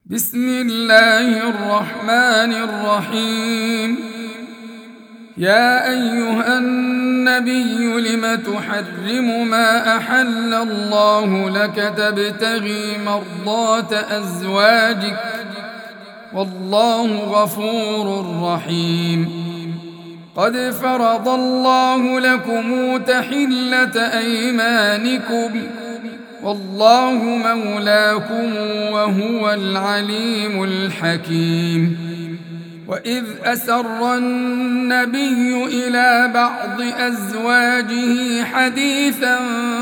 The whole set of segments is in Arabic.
بسم الله الرحمن الرحيم. يا أيها النبي لم تحرم ما أحل الله لك تبتغي مرضات أزواجك والله غفور رحيم. قد فرض الله لكم تحلة أيمانكم والله مولاكم وهو العليم الحكيم. وإذ أسر النبي إلى بعض أزواجه حديثا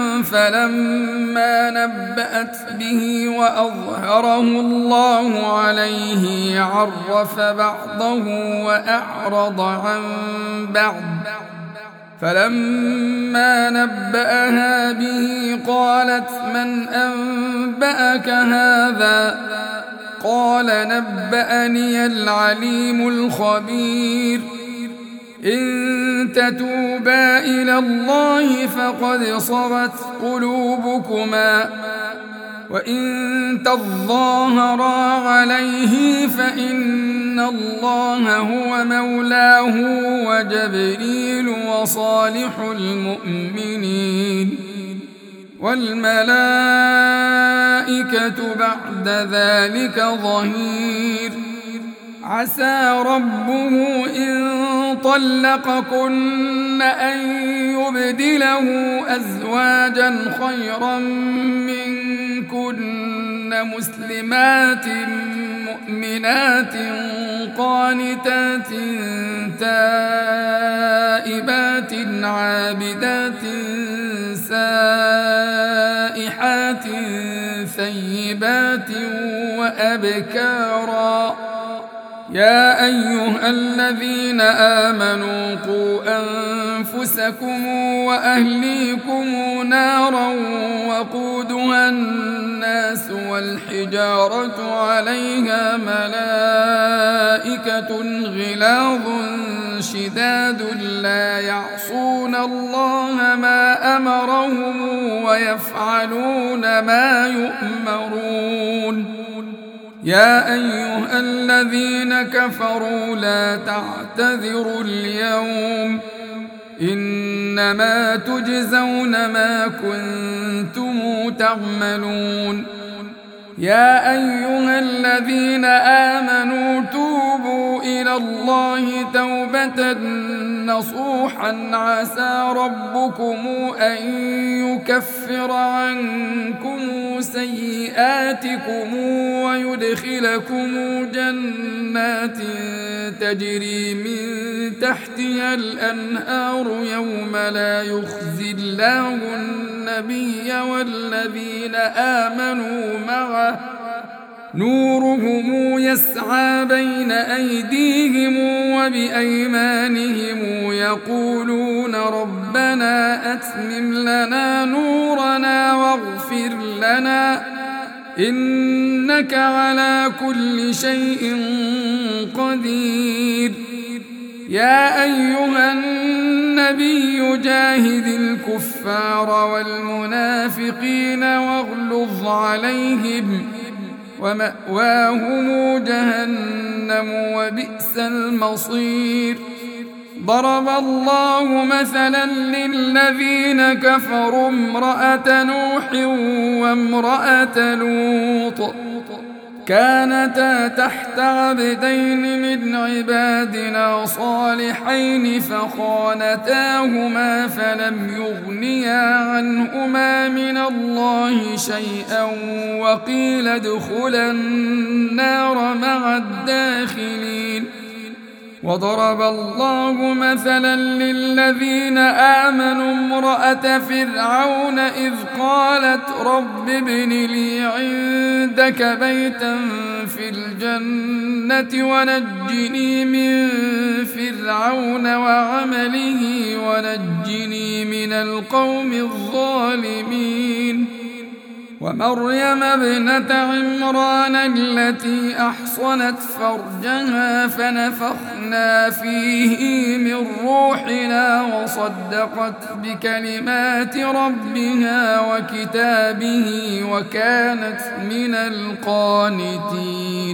فلما نبأت به وأظهره الله عليه عرف بعضه وأعرض عن بعض، فلما نبأها به قالت من أنبأك هذا؟ قال نبأني العليم الخبير. إن تتوبا إلى الله فقد صغت قلوبكما وإن تظاهرا عليه فإن الله هو مولاه وجبريل وصالح المؤمنين والملائكة بعد ذلك ظهير. عسى ربه إن طلقكن أن يبدله أزواجا خيرا منكن مسلمات مؤمنات قانتات تائبات عابدات سائحات ثيبات وأبكارا. يا أيها الذين آمنوا قوا أنفسكم وأهليكم نارا وقودها الناس والحجارة عليها ملائكة غلاظ شداد لا يعصون الله ما أمرهم ويفعلون ما يؤمرون. يا أيها الذين كفروا لا تعتذروا اليوم إنما تجزون ما كنتم تعملون. يا أيها الذين آمنوا توبوا إلى الله توبة نصوحا عسى ربكم أن يكفر عنكم سيئاتكم ويدخلكم جنات تجري من تحتها الأنهار يوم لا يخزي الله النبي والذين آمنوا معه نورهم يسعى بين أيديهم وبأيمانهم يقولون ربنا أتمم لنا نورنا واغفر لنا إنك على كل شيء قدير. يا أيها النبي جاهد الكفار والمنافقين واغلظ عليهم ومأواهم جهنم وبئس المصير. ضرب الله مثلا للذين كفروا امرأة نوح وامرأة لوط كانتا تحت عبدين من عبادنا صالحين فخانتاهما فلم يغنيا عنهما من الله شيئا وقيل ادخلا النار مع الداخلين. وضرب الله مثلا للذين آمنوا امرأة فرعون إذ قالت رب ابن لي عندك بيتا في الجنة ونجني من فرعون وعمله ونجني من القوم الظالمين. ومريم ابنة عمران التي أحصنت فرجها فنفخنا فيه من روحنا وصدقت بكلمات ربها وكتابه وكانت من القانتين.